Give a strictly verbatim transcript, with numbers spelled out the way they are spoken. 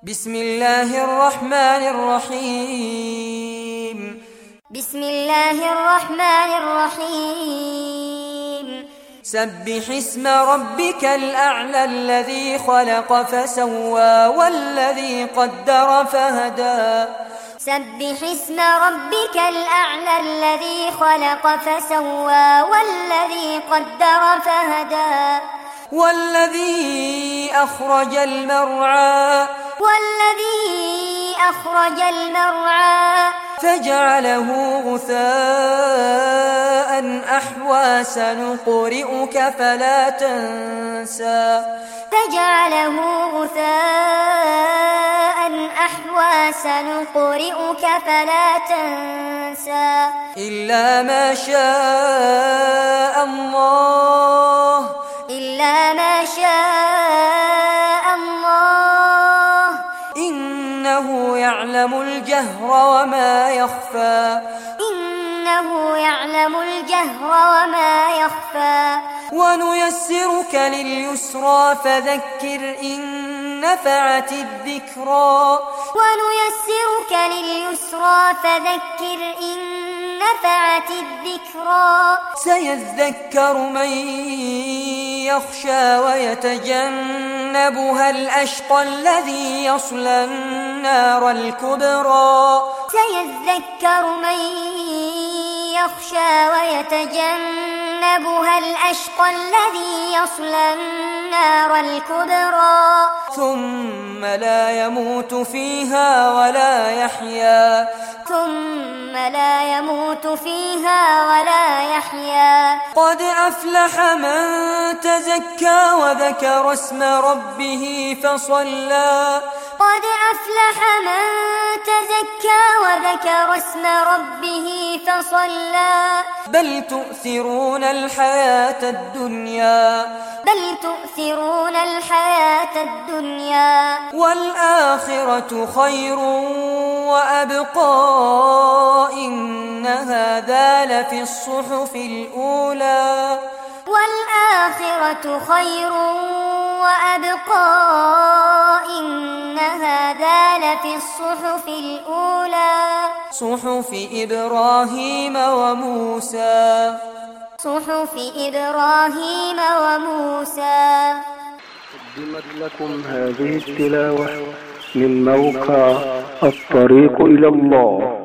بسم الله الرحمن الرحيم بسم الله الرحمن الرحيم سبح اسم ربك الأعلى الذي خلق فسوى والذي قدر فهدى سبح اسم ربك الأعلى الذي خلق فسوى والذي قدر فهدى والذي أخرج المرعى والذي أخرج المرعى فجعله غثاء أحوى سنقرئك فلا تنسى فجعله غثاء أحوى سنقرئك فلا تنسى إلا ما شاء الله إلا ما شاء الله إنه يعلم الجهر وما يخفى إنه يعلم الجهر وما يخفى ونيسرك لليسرى فذكر إن نفعت الذكرى ونيسرك لليسرى فذكر إن نفعت الذكرى سيذكر من يخشى ويتجنبها الأشقى الذي يصلى النار الكبرى سيذكر من يخشى ويتجنبها الأشقى الذي يصلى النار الكبرى ثم لا يموت فيها ولا يحيا ثم لا يموت فيها ولا يحيا قد أفلح من تزكى وذكر اسم ربه فصلى قد أفلح من تزكى وذكر اسم ربه فصلى بل تؤثرون الحياة الدنيا بل تؤثرون الحياة الدنيا والآخرة خير وأبقى إن هذا لفي الصحف الأولى والآخرة خير وأبقى إن هذا لفي الصحف الأولى صحف إبراهيم وموسى صحف إبراهيم وموسى. قدمت لكم هذه التلاوة من موقع الطريق إلى الله.